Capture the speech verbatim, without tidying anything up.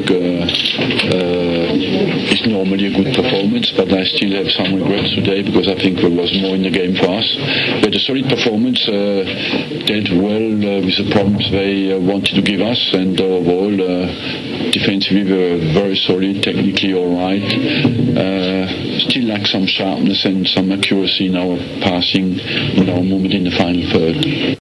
uh, uh, is normally a good performance, but I still have some regrets today because I think there was more in the game for us. We had a solid performance, uh, dealt well uh, with the problems they uh, wanted to give us, and overall uh, defensively we were very solid, technically all right. Uh, still lack some sharpness and some accuracy in our passing in our movement in the final third.